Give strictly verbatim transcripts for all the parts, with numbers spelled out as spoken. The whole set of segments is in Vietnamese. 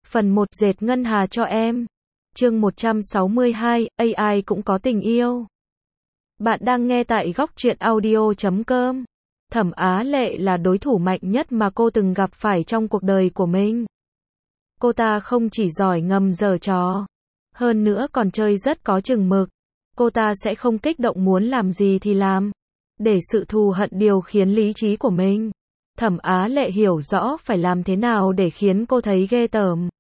Phần một dệt ngân hà cho em. Chương một trăm sáu mươi hai, a i cũng có tình yêu. Bạn đang nghe tại góc truyện audio chấm com. Thẩm Á Lệ là đối thủ mạnh nhất mà cô từng gặp phải trong cuộc đời của mình. Cô ta không chỉ giỏi ngầm giở trò, hơn nữa còn chơi rất có chừng mực. Cô ta sẽ không kích động muốn làm gì thì làm, để sự thù hận điều khiển lý trí của mình. Thẩm Á Lệ hiểu rõ phải làm thế nào để khiến cô thấy ghê tởm,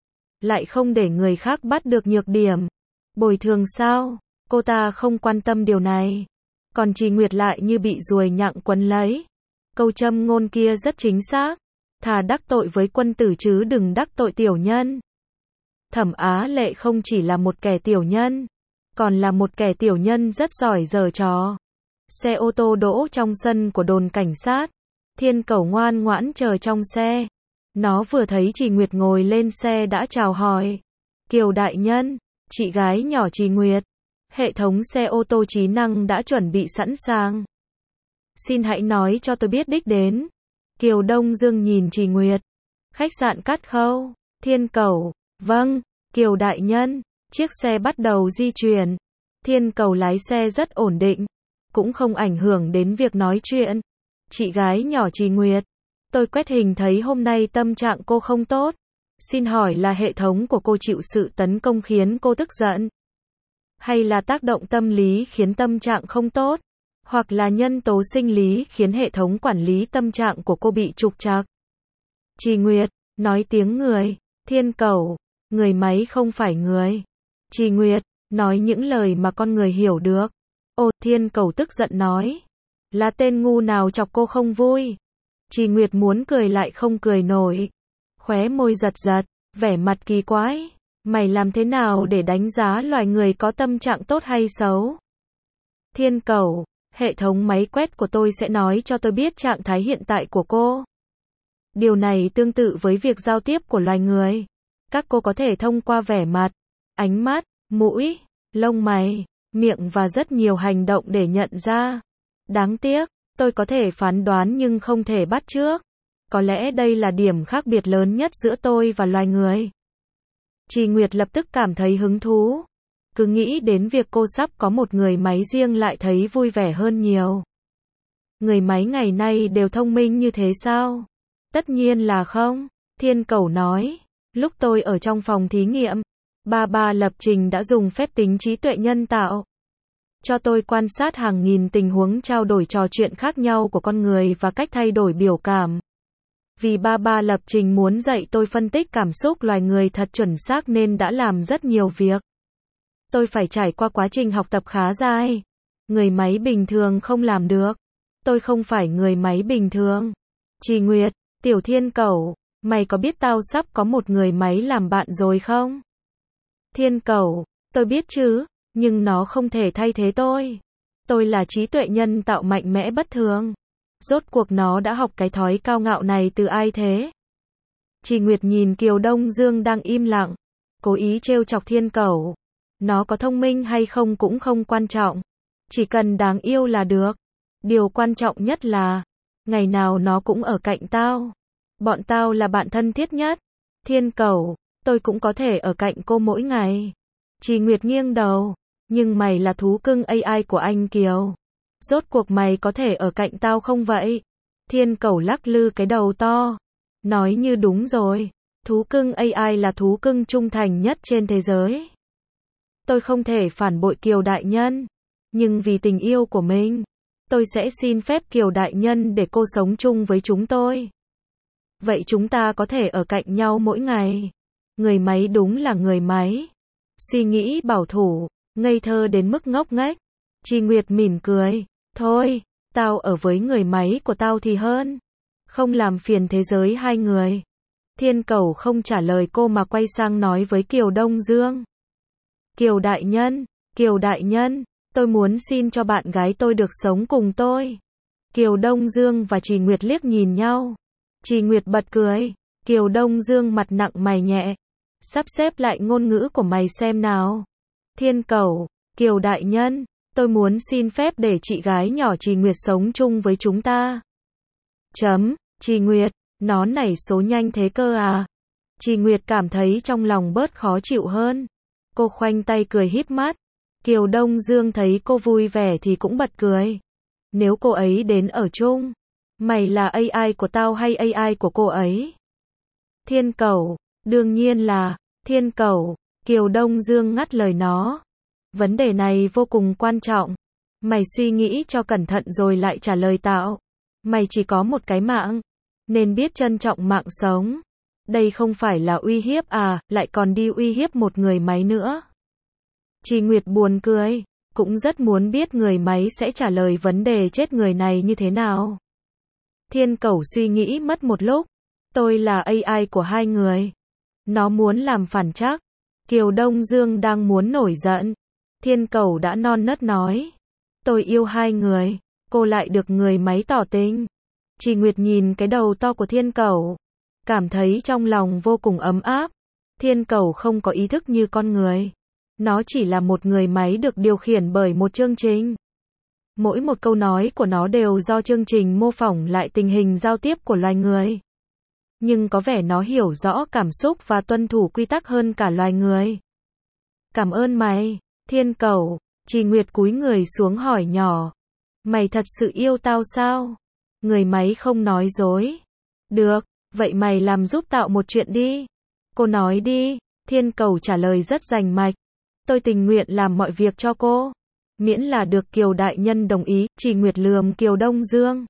lại không để người khác bắt được nhược điểm. Bồi thường sao? Cô ta không quan tâm điều này. Còn Trì Nguyệt lại như bị ruồi nhặng quấn lấy. Câu châm ngôn kia rất chính xác. Thà đắc tội với quân tử chứ đừng đắc tội tiểu nhân. Thẩm Á Lệ không chỉ là một kẻ tiểu nhân, còn là một kẻ tiểu nhân rất giỏi giở trò. Xe ô tô đỗ trong sân của đồn cảnh sát. Thiên Cẩu ngoan ngoãn chờ trong xe. Nó vừa thấy Trì Nguyệt ngồi lên xe đã chào hỏi. Kiều đại nhân, chị gái nhỏ Trì Nguyệt. Hệ thống xe ô tô trí năng đã chuẩn bị sẵn sàng. Xin hãy nói cho tôi biết đích đến. Kiều Đông Dương nhìn Trì Nguyệt. Khách sạn Cát Khâu. Thiên Cẩu, vâng, Kiều đại nhân. Chiếc xe bắt đầu di chuyển. Thiên Cẩu lái xe rất ổn định, cũng không ảnh hưởng đến việc nói chuyện. Chị gái nhỏ Trì Nguyệt, tôi quét hình thấy hôm nay tâm trạng cô không tốt. Xin hỏi là hệ thống của cô chịu sự tấn công khiến cô tức giận? Hay là tác động tâm lý khiến tâm trạng không tốt? Hoặc là nhân tố sinh lý khiến hệ thống quản lý tâm trạng của cô bị trục trặc? Trì Nguyệt, nói tiếng người. Thiên Cẩu, người máy không phải người. Trì Nguyệt, nói những lời mà con người hiểu được. Ô, Thiên Cẩu tức giận nói. Là tên ngu nào chọc cô không vui? Trì Nguyệt muốn cười lại không cười nổi. Khóe môi giật giật, vẻ mặt kỳ quái. Mày làm thế nào để đánh giá loài người có tâm trạng tốt hay xấu? Thiên Cẩu, hệ thống máy quét của tôi sẽ nói cho tôi biết trạng thái hiện tại của cô. Điều này tương tự với việc giao tiếp của loài người. Các cô có thể thông qua vẻ mặt, ánh mắt, mũi, lông mày, miệng và rất nhiều hành động để nhận ra. Đáng tiếc, tôi có thể phán đoán nhưng không thể bắt chước. Có lẽ đây là điểm khác biệt lớn nhất giữa tôi và loài người. Trì Nguyệt lập tức cảm thấy hứng thú. Cứ nghĩ đến việc cô sắp có một người máy riêng lại thấy vui vẻ hơn nhiều. Người máy ngày nay đều thông minh như thế sao? Tất nhiên là không. Thiên Cẩu nói. Lúc tôi ở trong phòng thí nghiệm, ba ba lập trình đã dùng phép tính trí tuệ nhân tạo cho tôi quan sát hàng nghìn tình huống trao đổi trò chuyện khác nhau của con người và cách thay đổi biểu cảm. Vì ba ba lập trình muốn dạy tôi phân tích cảm xúc loài người thật chuẩn xác nên đã làm rất nhiều việc. Tôi phải trải qua quá trình học tập khá dài. Người máy bình thường không làm được. Tôi không phải người máy bình thường. Trì Nguyệt, Tiểu Thiên Cẩu, mày có biết tao sắp có một người máy làm bạn rồi không? Thiên Cẩu, tôi biết chứ, nhưng nó không thể thay thế tôi. Tôi là trí tuệ nhân tạo mạnh mẽ bất thường. Rốt cuộc nó đã học cái thói cao ngạo này từ ai thế? Trì Nguyệt nhìn Kiều Đông Dương đang im lặng, cố ý trêu chọc Thiên Cẩu. Nó có thông minh hay không cũng không quan trọng. Chỉ cần đáng yêu là được. Điều quan trọng nhất là, ngày nào nó cũng ở cạnh tao. Bọn tao là bạn thân thiết nhất. Thiên Cẩu, tôi cũng có thể ở cạnh cô mỗi ngày. Trì Nguyệt nghiêng đầu. Nhưng mày là thú cưng a i của anh Kiều. Rốt cuộc mày có thể ở cạnh tao không vậy? Thiên Cẩu lắc lư cái đầu to. Nói như đúng rồi. Thú cưng a i là thú cưng trung thành nhất trên thế giới. Tôi không thể phản bội Kiều đại nhân. Nhưng vì tình yêu của mình, tôi sẽ xin phép Kiều đại nhân để cô sống chung với chúng tôi. Vậy chúng ta có thể ở cạnh nhau mỗi ngày. Người máy đúng là người máy. Suy nghĩ bảo thủ, ngây thơ đến mức ngốc nghếch. Trì Nguyệt mỉm cười. Thôi, tao ở với người máy của tao thì hơn. Không làm phiền thế giới hai người. Thiên Cẩu không trả lời cô mà quay sang nói với Kiều Đông Dương. Kiều đại nhân, Kiều đại nhân, tôi muốn xin cho bạn gái tôi được sống cùng tôi. Kiều Đông Dương và Trì Nguyệt liếc nhìn nhau. Trì Nguyệt bật cười. Kiều Đông Dương mặt nặng mày nhẹ. Sắp xếp lại ngôn ngữ của mày xem nào. Thiên Cẩu, Kiều đại nhân, tôi muốn xin phép để chị gái nhỏ Trì Nguyệt sống chung với chúng ta. Chấm, Trì Nguyệt, nó nảy số nhanh thế cơ à? Trì Nguyệt cảm thấy trong lòng bớt khó chịu hơn. Cô khoanh tay cười híp mắt. Kiều Đông Dương thấy cô vui vẻ thì cũng bật cười. Nếu cô ấy đến ở chung, mày là a i của tao hay a i của cô ấy? Thiên Cẩu, đương nhiên là Thiên Cẩu. Kiều Đông Dương ngắt lời nó. Vấn đề này vô cùng quan trọng. Mày suy nghĩ cho cẩn thận rồi lại trả lời tao. Mày chỉ có một cái mạng, nên biết trân trọng mạng sống. Đây không phải là uy hiếp à, lại còn đi uy hiếp một người máy nữa. Trì Nguyệt buồn cười, cũng rất muốn biết người máy sẽ trả lời vấn đề chết người này như thế nào. Thiên Cẩu suy nghĩ mất một lúc. Tôi là a i của hai người. Nó muốn làm phản chắc. Kiều Đông Dương đang muốn nổi giận. Thiên Cẩu đã non nớt nói. Tôi yêu hai người. Cô lại được người máy tỏ tình. Trì Nguyệt nhìn cái đầu to của Thiên Cẩu, cảm thấy trong lòng vô cùng ấm áp. Thiên Cẩu không có ý thức như con người. Nó chỉ là một người máy được điều khiển bởi một chương trình. Mỗi một câu nói của nó đều do chương trình mô phỏng lại tình hình giao tiếp của loài người. Nhưng có vẻ nó hiểu rõ cảm xúc và tuân thủ quy tắc hơn cả loài người. Cảm ơn mày, Thiên Cẩu. Trì Nguyệt cúi người xuống hỏi nhỏ. Mày thật sự yêu tao sao? Người máy không nói dối. Được, vậy mày làm giúp tao một chuyện đi. Cô nói đi. Thiên Cẩu trả lời rất rành mạch. Tôi tình nguyện làm mọi việc cho cô, miễn là được Kiều đại nhân đồng ý. Trì Nguyệt lườm Kiều Đông Dương.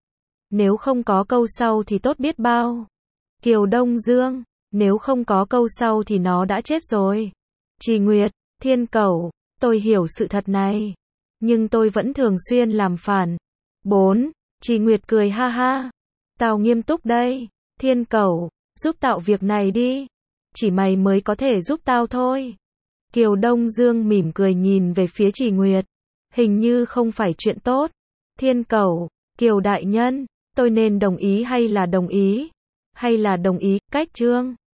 Nếu không có câu sau thì tốt biết bao. Kiều Đông Dương, nếu không có câu sau thì nó đã chết rồi. Trì Nguyệt, Thiên Cẩu, tôi hiểu sự thật này, nhưng tôi vẫn thường xuyên làm phản. bốn. Trì Nguyệt cười ha ha. Tao nghiêm túc đây. Thiên Cẩu, giúp tao việc này đi. Chỉ mày mới có thể giúp tao thôi. Kiều Đông Dương mỉm cười nhìn về phía Trì Nguyệt. Hình như không phải chuyện tốt. Thiên Cẩu, Kiều đại nhân, tôi nên đồng ý hay là đồng ý? Hay là đồng ý, cách chương.